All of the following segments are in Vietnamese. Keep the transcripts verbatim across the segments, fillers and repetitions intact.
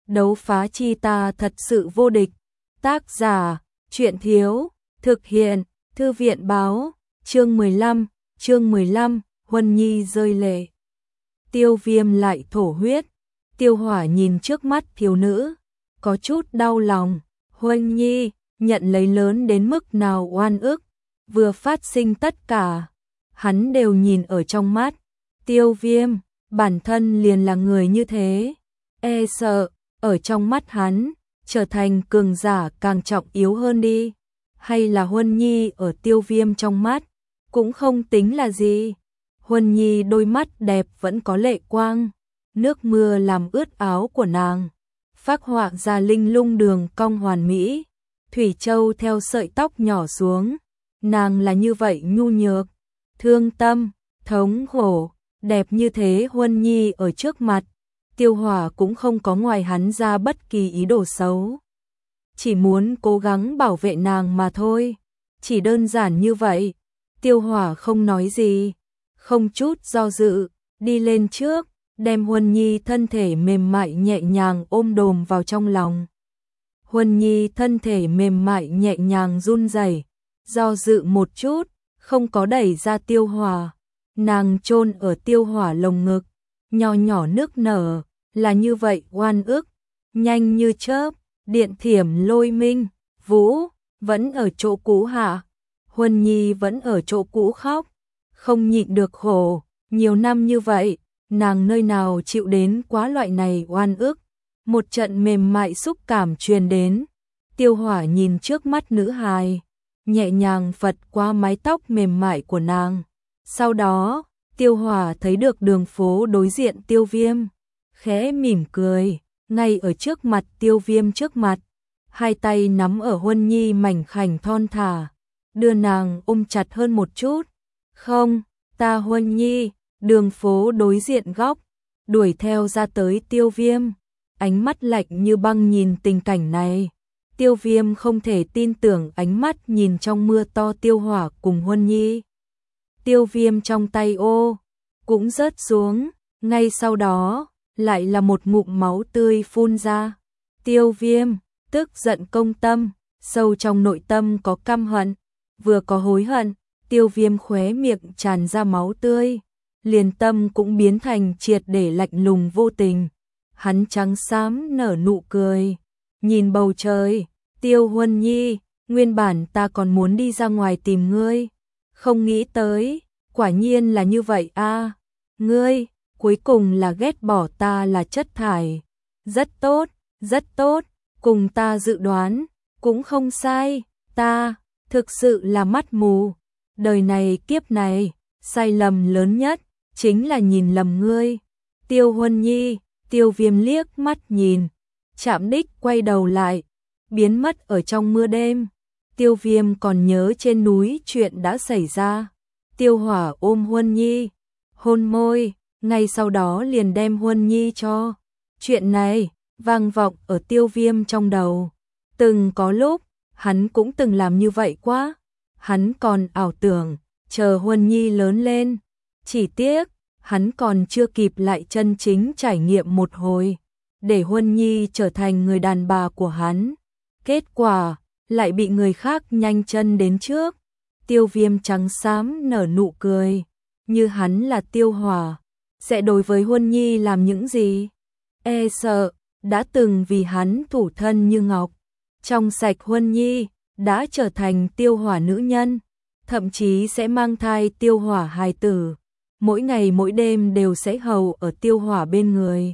đấu phá chi ta thật sự vô địch. Tác giả, truyện thiếu, thực hiện, thư viện báo, chương mười lăm, chương mười lăm, Huân Nhi rơi lệ. Tiêu Viêm lại thổ huyết, Tiêu Hỏa nhìn trước mắt thiếu nữ, có chút đau lòng. Huân Nhi, nhận lấy lớn đến mức nào oan ức, vừa phát sinh tất cả, hắn đều nhìn ở trong mắt. Tiêu Viêm, bản thân liền là người như thế, e sợ, ở trong mắt hắn, trở thành cường giả càng trọng yếu hơn đi. Hay là Huân Nhi ở Tiêu Viêm trong mắt, cũng không tính là gì. Huân Nhi đôi mắt đẹp vẫn có lệ quang, nước mưa làm ướt áo của nàng, phác họa ra linh lung đường cong hoàn mỹ. Thủy Châu theo sợi tóc nhỏ xuống, nàng là như vậy nhu nhược, thương tâm, thống khổ, đẹp như thế. Huân Nhi ở trước mặt, Tiêu Hỏa cũng không có ngoài hắn ra bất kỳ ý đồ xấu, chỉ muốn cố gắng bảo vệ nàng mà thôi, chỉ đơn giản như vậy. Tiêu Hỏa không nói gì, không chút do dự, đi lên trước, đem Huân Nhi thân thể mềm mại nhẹ nhàng ôm đồm vào trong lòng. Huân Nhi thân thể mềm mại nhẹ nhàng run rẩy, do dự một chút, không có đẩy ra Tiêu Hỏa, nàng chôn ở Tiêu Hỏa lồng ngực, nhỏ nhỏ nước nở, là như vậy oan ức, nhanh như chớp, điện thiểm lôi minh. Vũ vẫn ở chỗ cũ hả? Huân Nhi vẫn ở chỗ cũ khóc, không nhịn được khổ, nhiều năm như vậy, nàng nơi nào chịu đến quá loại này oan ức. Một trận mềm mại xúc cảm truyền đến, Tiêu Hỏa nhìn trước mắt nữ hài, nhẹ nhàng phật qua mái tóc mềm mại của nàng. Sau đó, Tiêu Hỏa thấy được đường phố đối diện Tiêu Viêm, khẽ mỉm cười, ngay ở trước mặt Tiêu Viêm trước mặt, hai tay nắm ở Huân Nhi mảnh khảnh thon thả, đưa nàng ôm chặt hơn một chút. Không, ta Huân Nhi, đường phố đối diện góc, đuổi theo ra tới Tiêu Viêm, ánh mắt lạnh như băng nhìn tình cảnh này. Tiêu Viêm không thể tin tưởng ánh mắt nhìn trong mưa to Tiêu Hỏa cùng Huân Nhi. Tiêu Viêm trong tay ô cũng rớt xuống, ngay sau đó lại là một ngụm máu tươi phun ra. Tiêu Viêm tức giận công tâm, sâu trong nội tâm có căm hận, vừa có hối hận. Tiêu Viêm khóe miệng tràn ra máu tươi, liền tâm cũng biến thành triệt để lạnh lùng vô tình. Hắn trắng xám nở nụ cười, nhìn bầu trời. Tiêu Huân Nhi, nguyên bản ta còn muốn đi ra ngoài tìm ngươi, không nghĩ tới, quả nhiên là như vậy a. Ngươi, cuối cùng là ghét bỏ ta là chất thải. Rất tốt, rất tốt, cùng ta dự đoán, cũng không sai, ta, thực sự là mắt mù. Đời này kiếp này, sai lầm lớn nhất, chính là nhìn lầm ngươi. Tiêu Huân Nhi, Tiêu Viêm liếc mắt nhìn, chạm đích quay đầu lại, biến mất ở trong mưa đêm. Tiêu Viêm còn nhớ trên núi chuyện đã xảy ra. Tiêu Hỏa ôm Huân Nhi, hôn môi, ngay sau đó liền đem Huân Nhi cho. Chuyện này, vang vọng ở Tiêu Viêm trong đầu. Từng có lúc, hắn cũng từng làm như vậy quá. Hắn còn ảo tưởng, chờ Huân Nhi lớn lên. Chỉ tiếc, hắn còn chưa kịp lại chân chính trải nghiệm một hồi, để Huân Nhi trở thành người đàn bà của hắn. Kết quả, lại bị người khác nhanh chân đến trước. Tiêu Viêm trắng xám nở nụ cười, như hắn là Tiêu Hỏa, sẽ đối với Huân Nhi làm những gì? E sợ, đã từng vì hắn thủ thân như ngọc, trong sạch Huân Nhi, đã trở thành Tiêu Hỏa nữ nhân, thậm chí sẽ mang thai Tiêu Hỏa hài tử, mỗi ngày mỗi đêm đều sẽ hầu ở Tiêu Hỏa bên người.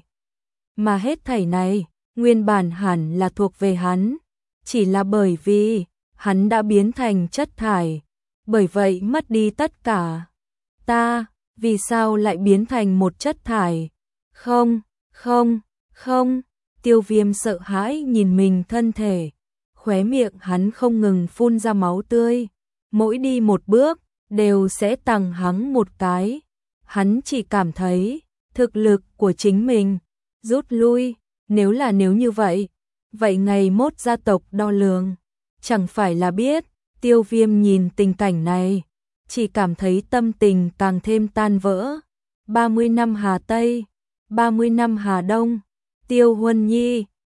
Mà hết thảy này, nguyên bản hẳn là thuộc về hắn, chỉ là bởi vì hắn đã biến thành chất thải, bởi vậy mất đi tất cả. Ta, vì sao lại biến thành một chất thải? Không, không, không. Tiêu Viêm sợ hãi nhìn mình thân thể, khóe miệng hắn không ngừng phun ra máu tươi, mỗi đi một bước đều sẽ tằng hắn một cái. Hắn chỉ cảm thấy thực lực của chính mình rút lui, nếu là nếu như vậy, vậy ngày mốt gia tộc đo lường, chẳng phải là biết. Tiêu Viêm nhìn tình cảnh này, chỉ cảm thấy tâm tình càng thêm tan vỡ. ba mươi năm Hà Tây, ba mươi năm Hà Đông, Tiêu Huân Nhi,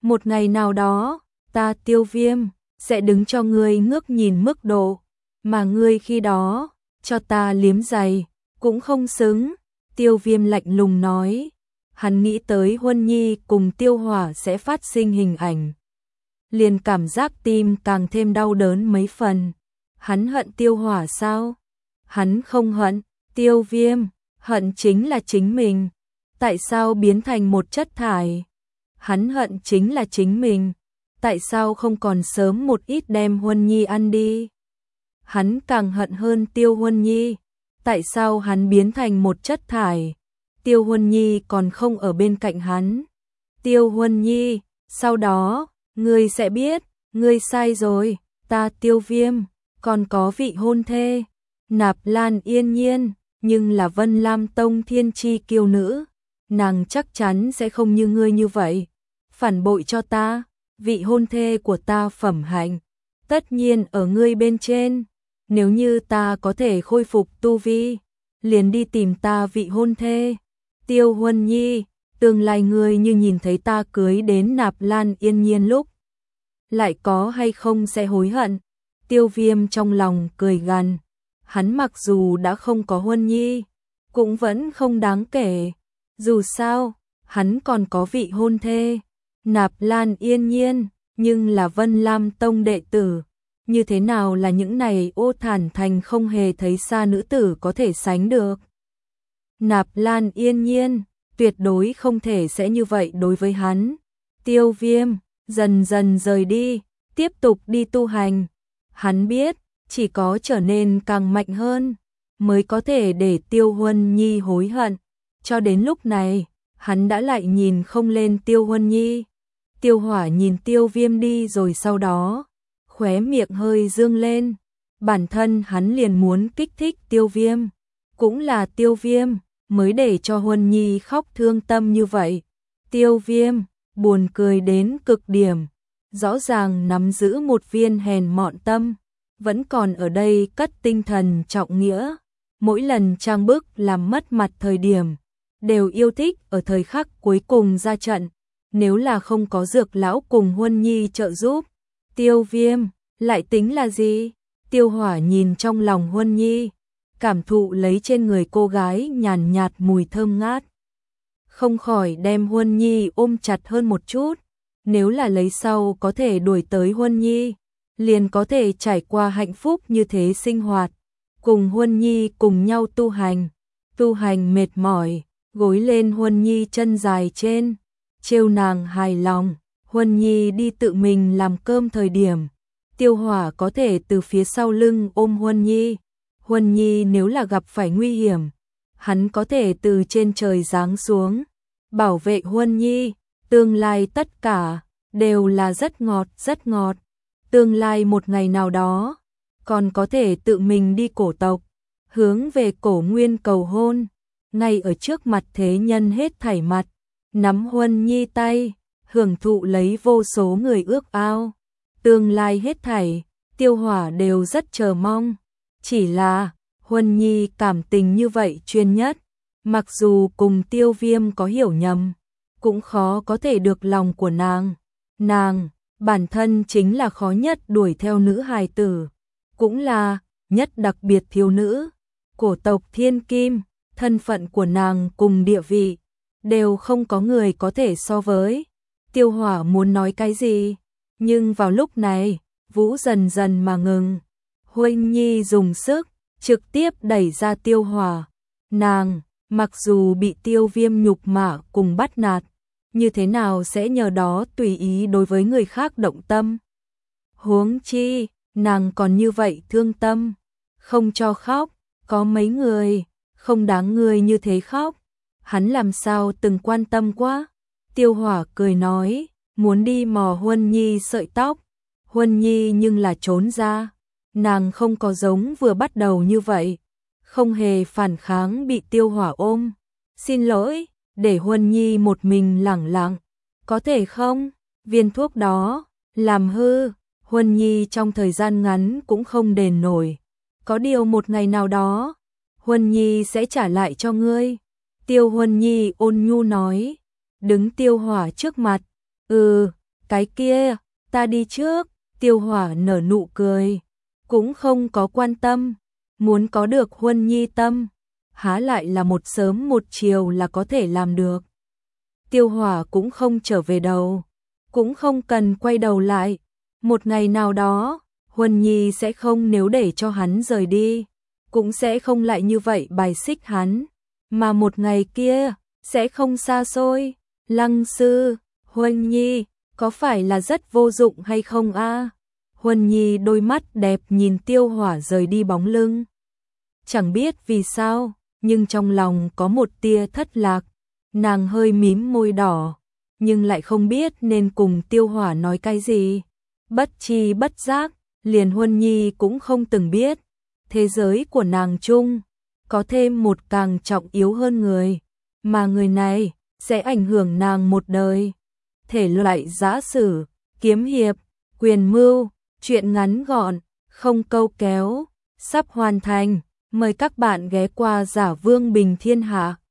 Một ngày nào đó, ta Tiêu Viêm sẽ đứng cho ngươi ngước nhìn mức độ mà ngươi khi đó cho ta liếm giày cũng không xứng. Tiêu Viêm lạnh lùng nói. Hắn nghĩ tới Huân Nhi cùng Tiêu Hỏa sẽ phát sinh hình ảnh, liền cảm giác tim càng thêm đau đớn mấy phần. Hắn hận Tiêu Hỏa sao? Hắn không hận. Tiêu Viêm hận chính là chính mình. Tại sao biến thành một chất thải? Hắn hận chính là chính mình. Tại sao không còn sớm một ít đem Huân Nhi ăn đi? Hắn càng hận hơn Tiêu Huân Nhi. Tại sao hắn biến thành một chất thải? Tiêu Huân Nhi còn không ở bên cạnh hắn. Tiêu Huân Nhi, sau đó, ngươi sẽ biết, ngươi sai rồi, ta Tiêu Viêm, còn có vị hôn thê, Nạp Lan Yên Nhiên, nhưng là Vân Lam Tông thiên chi kiêu nữ, nàng chắc chắn sẽ không như ngươi như vậy, phản bội cho ta, vị hôn thê của ta phẩm hạnh, tất nhiên ở ngươi bên trên, nếu như ta có thể khôi phục tu vi, liền đi tìm ta vị hôn thê. Tiêu Huân Nhi, tương lai ngươi như nhìn thấy ta cưới đến Nạp Lan Yên Nhiên lúc, lại có hay không sẽ hối hận. Tiêu Viêm trong lòng cười gằn, hắn mặc dù đã không có Huân Nhi, cũng vẫn không đáng kể, dù sao, hắn còn có vị hôn thê, Nạp Lan Yên Nhiên, nhưng là Vân Lam Tông đệ tử, như thế nào là những này ô thản thành không hề thấy xa nữ tử có thể sánh được. Nạp Lan Yên Nhiên, tuyệt đối không thể sẽ như vậy đối với hắn. Tiêu Viêm, dần dần rời đi, tiếp tục đi tu hành. Hắn biết, chỉ có trở nên càng mạnh hơn, mới có thể để Tiêu Huân Nhi hối hận. Cho đến lúc này, hắn đã lại nhìn không lên Tiêu Huân Nhi. Tiêu Hỏa nhìn Tiêu Viêm đi rồi sau đó, khóe miệng hơi dương lên. Bản thân hắn liền muốn kích thích Tiêu Viêm. Cũng là Tiêu Viêm mới để cho Huân Nhi khóc thương tâm như vậy. Tiêu Viêm buồn cười đến cực điểm, rõ ràng nắm giữ một viên hèn mọn tâm, vẫn còn ở đây cất tinh thần trọng nghĩa. Mỗi lần trang bức làm mất mặt thời điểm, đều yêu thích ở thời khắc cuối cùng ra trận. Nếu là không có Dược lão cùng Huân Nhi trợ giúp, Tiêu Viêm lại tính là gì? Tiêu Hỏa nhìn trong lòng Huân Nhi, cảm thụ lấy trên người cô gái nhàn nhạt mùi thơm ngát, không khỏi đem Huân Nhi ôm chặt hơn một chút. Nếu là lấy sau có thể đuổi tới Huân Nhi, liền có thể trải qua hạnh phúc như thế sinh hoạt, cùng Huân Nhi cùng nhau tu hành. Tu hành mệt mỏi, gối lên Huân Nhi chân dài trên, trêu nàng hài lòng. Huân Nhi đi tự mình làm cơm thời điểm, Tiêu Hỏa có thể từ phía sau lưng ôm Huân Nhi. Huân Nhi nếu là gặp phải nguy hiểm, hắn có thể từ trên trời giáng xuống, bảo vệ Huân Nhi. Tương lai tất cả đều là rất ngọt, rất ngọt. Tương lai một ngày nào đó, còn có thể tự mình đi cổ tộc, hướng về cổ nguyên cầu hôn, ngay ở trước mặt thế nhân hết thảy mặt, nắm Huân Nhi tay, hưởng thụ lấy vô số người ước ao. Tương lai hết thảy, Tiêu Hỏa đều rất chờ mong. Chỉ là, Huân Nhi cảm tình như vậy chuyên nhất, mặc dù cùng Tiêu Viêm có hiểu nhầm, cũng khó có thể được lòng của nàng. Nàng, bản thân chính là khó nhất đuổi theo nữ hài tử, cũng là nhất đặc biệt thiếu nữ. Cổ tộc Thiên Kim, thân phận của nàng cùng địa vị, đều không có người có thể so với. Tiêu Hỏa muốn nói cái gì, nhưng vào lúc này, Vũ dần dần mà ngừng. Huân Nhi dùng sức, trực tiếp đẩy ra Tiêu Hỏa. Nàng, mặc dù bị Tiêu Viêm nhục mạ cùng bắt nạt, như thế nào sẽ nhờ đó tùy ý đối với người khác động tâm. Huống chi, nàng còn như vậy thương tâm, không cho khóc, có mấy người, không đáng người như thế khóc. Hắn làm sao từng quan tâm quá. Tiêu Hỏa cười nói, muốn đi mò Huân Nhi sợi tóc. Huân Nhi nhưng là trốn ra. Nàng không có giống vừa bắt đầu như vậy, không hề phản kháng bị Tiêu Hỏa ôm. Xin lỗi, để Huân Nhi một mình lẳng lặng, có thể không? Viên thuốc đó, làm hư, Huân Nhi trong thời gian ngắn cũng không đền nổi. Có điều một ngày nào đó, Huân Nhi sẽ trả lại cho ngươi. Tiêu Huân Nhi ôn nhu nói, đứng Tiêu Hỏa trước mặt, ừ, cái kia, ta đi trước, Tiêu Hỏa nở nụ cười, cũng không có quan tâm, muốn có được Huân Nhi tâm, há lại là một sớm một chiều là có thể làm được. Tiêu Hỏa cũng không trở về đầu, cũng không cần quay đầu lại, một ngày nào đó, Huân Nhi sẽ không nếu để cho hắn rời đi, cũng sẽ không lại như vậy bài xích hắn, mà một ngày kia, sẽ không xa xôi. Lăng sư, Huân Nhi, có phải là rất vô dụng hay không a? Huân Nhi đôi mắt đẹp nhìn Tiêu Hỏa rời đi bóng lưng. Chẳng biết vì sao, nhưng trong lòng có một tia thất lạc, nàng hơi mím môi đỏ, nhưng lại không biết nên cùng Tiêu Hỏa nói cái gì. Bất tri bất giác, liền Huân Nhi cũng không từng biết, thế giới của nàng chung, có thêm một càng trọng yếu hơn người, mà người này sẽ ảnh hưởng nàng một đời. Thể loại giã sử, kiếm hiệp, quyền mưu, truyện ngắn gọn, không câu kéo, sắp hoàn thành, mời các bạn ghé qua Giả Vương Bình Thiên Hạ.